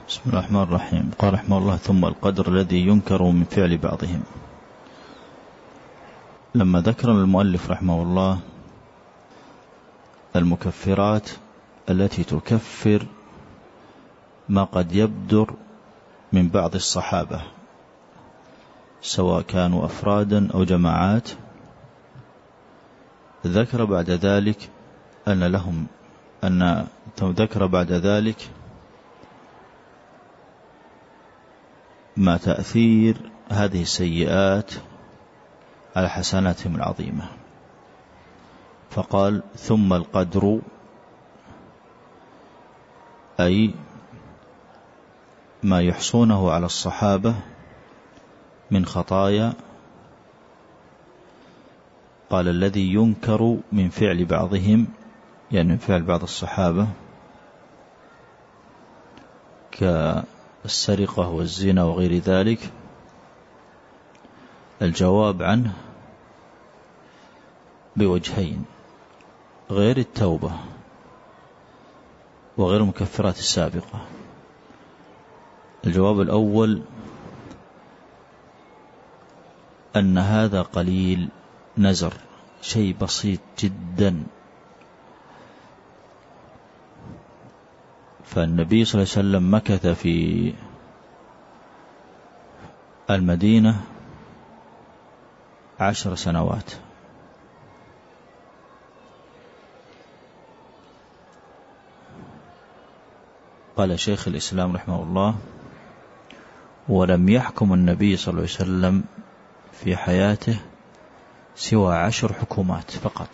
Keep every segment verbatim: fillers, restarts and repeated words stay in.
بسم الله الرحمن الرحيم. قال رحمه الله: ثم القدر الذي ينكر من فعل بعضهم. لما ذكر المؤلف رحمه الله المكفرات التي تكفر ما قد يبدر من بعض الصحابة سواء كانوا أفرادا أو جماعات، ذكر بعد ذلك أن لهم أن ذكر بعد ذلك ما تأثير هذه السيئات على حسناتهم العظيمة، فقال: ثم القدر، أي ما يحصونه على الصحابة من خطايا. قال: الذي ينكر من فعل بعضهم، يعني من فعل بعض الصحابة كالسرقة والزنا وغير ذلك. الجواب عنه بوجهين غير التوبة وغير المكفرات السابقة. الجواب الأول أن هذا قليل نزر، شيء بسيط جدا. فالنبي صلى الله عليه وسلم مكث في المدينة عشر سنوات، قال شيخ الإسلام رحمه الله: ولم يحكم النبي صلى الله عليه وسلم في حياته سوى عشر حكومات فقط.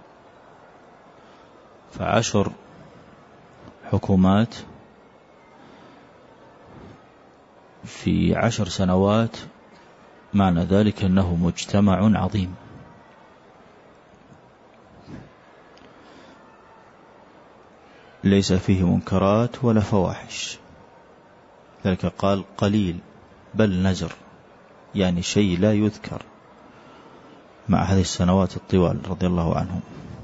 فعشر حكومات في عشر سنوات، معنى ذلك أنه مجتمع عظيم. ليس فيه منكرات ولا فواحش، ذلك قال قليل بل نزر، يعني شيء لا يذكر مع هذه السنوات الطوال رضي الله عنهم.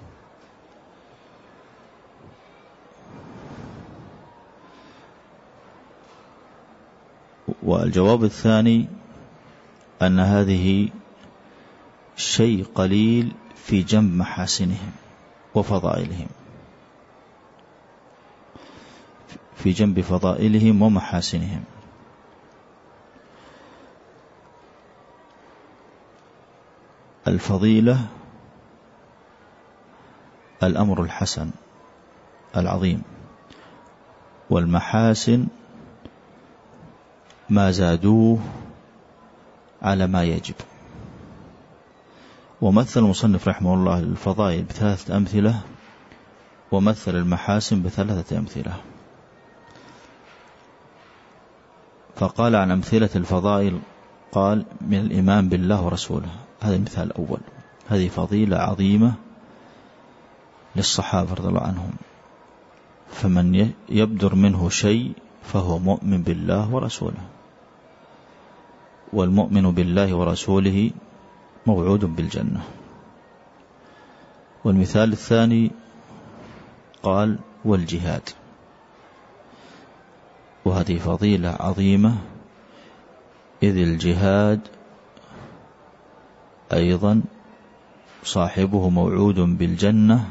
والجواب الثاني أن هذه شيء قليل في جنب محاسنهم وفضائلهم، في جنب فضائلهم ومحاسنهم. الفضيلة الأمر الحسن العظيم، والمحاسن ما زادوه على ما يجب. ومثل المصنف رحمه الله الفضائل بثلاثة أمثلة، ومثل المحاسن بثلاثة أمثلة. فقال عن أمثلة الفضائل، قال: من الإيمان بالله ورسوله، هذا المثال الأول، هذه فضيلة عظيمة للصحابة رضي الله عنهم، فمن يبدر منه شيء فهو مؤمن بالله ورسوله، والمؤمن بالله ورسوله موعود بالجنة. والمثال الثاني قال: والجهاد، وهذه فضيلة عظيمة، إذ الجهاد أيضا صاحبه موعود بالجنة،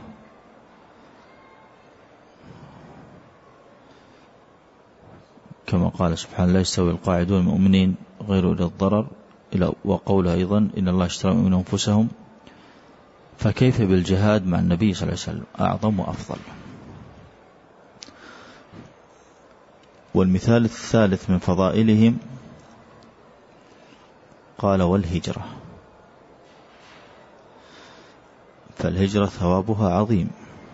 كما قال سبحانه: لا يستوي القاعدون المؤمنين غير أولي الضرر، وقوله أيضا: إن الله اشترى من أنفسهم. فكيف بالجهاد مع النبي صلى الله عليه وسلم؟ أعظم وأفضل. والمثال الثالث من فضائلهم قال: والهجرة، فالهجرة ثوابها عظيم،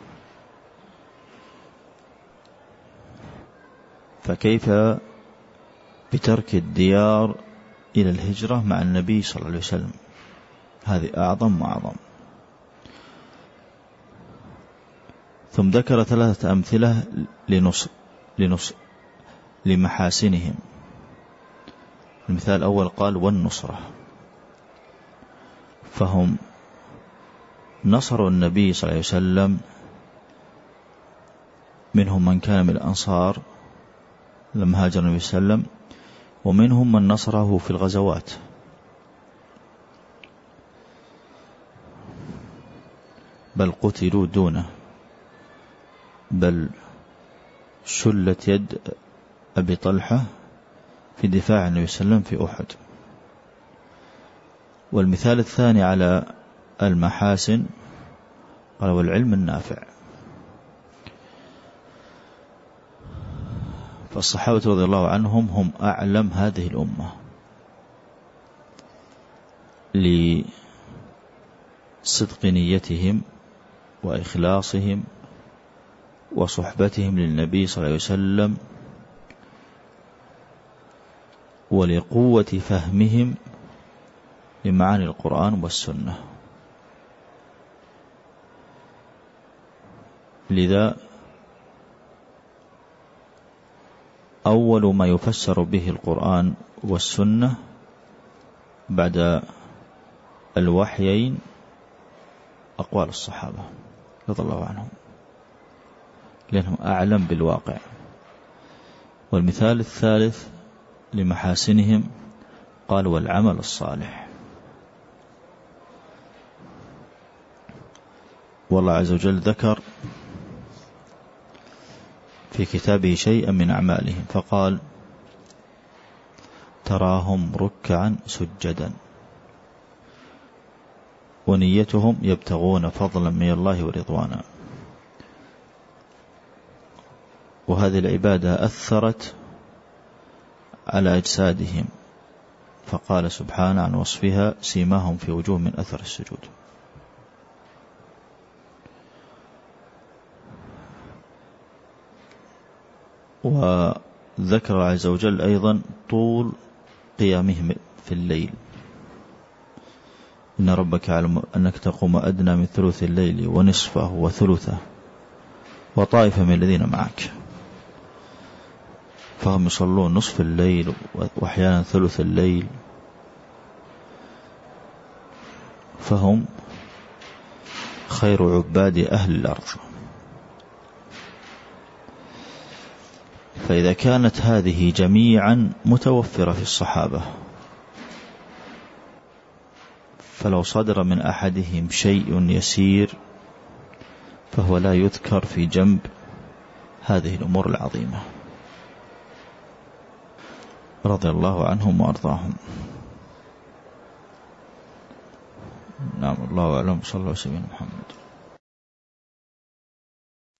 فكيف بترك الديار إلى الهجرة مع النبي صلى الله عليه وسلم؟ هذه أعظم وأعظم. ثم ذكر ثلاثة أمثلة لنص لنص لمحاسنهم. المثال الأول قال: والنصرة، فهم نصروا النبي صلى الله عليه وسلم، منهم من كان من الأنصار لما هاجر النبي صلى الله عليه وسلم، ومنهم من نصره في الغزوات. بل قتلوا دونه، بل شلت يد أبي طلحة في دفاع النبي صلى الله عليه وسلم في أحد. والمثال الثاني على المحاسن قال والعلم النافع. فالصحابة رضي الله عنهم هم أعلم هذه الأمة لصدق نيتهم وإخلاصهم وصحبتهم للنبي صلى الله عليه وسلم، ولقوة فهمهم لمعاني القرآن والسنة. لذا أول ما يفسر به القرآن والسنة بعد الوحيين أقوال الصحابة رضي الله عنهم، لأنهم أعلم بالواقع. والمثال الثالث لمحاسنهم قال والعمل الصالح. والله عز وجل ذكر في كتابه شيئا من أعمالهم فقال تراهم ركعا سجدا ونيتهم يبتغون فضلا من الله ورضوانا. وهذه العبادة أثرت على أجسادهم، فقال سبحانه عن وصفها سيماهم في وجوه من أثر السجود. وذكر عز وجل أيضا طول قيامهم في الليل، إن ربك يعلم أنك تقوم أدنى من ثلث الليل ونصفه وثلثه وطائفة من الذين معك، فهم يصلون نصف الليل وأحيانا ثلث الليل، فهم خير عباد أهل الأرض. فإذا كانت هذه جميعا متوفرة في الصحابة، فلو صدر من أحدهم شيء يسير فهو لا يذكر في جنب هذه الأمور العظيمة رضي الله عنهم وأرضاهم. نعم، الله أعلم. صلى الله عليه وسلم محمد.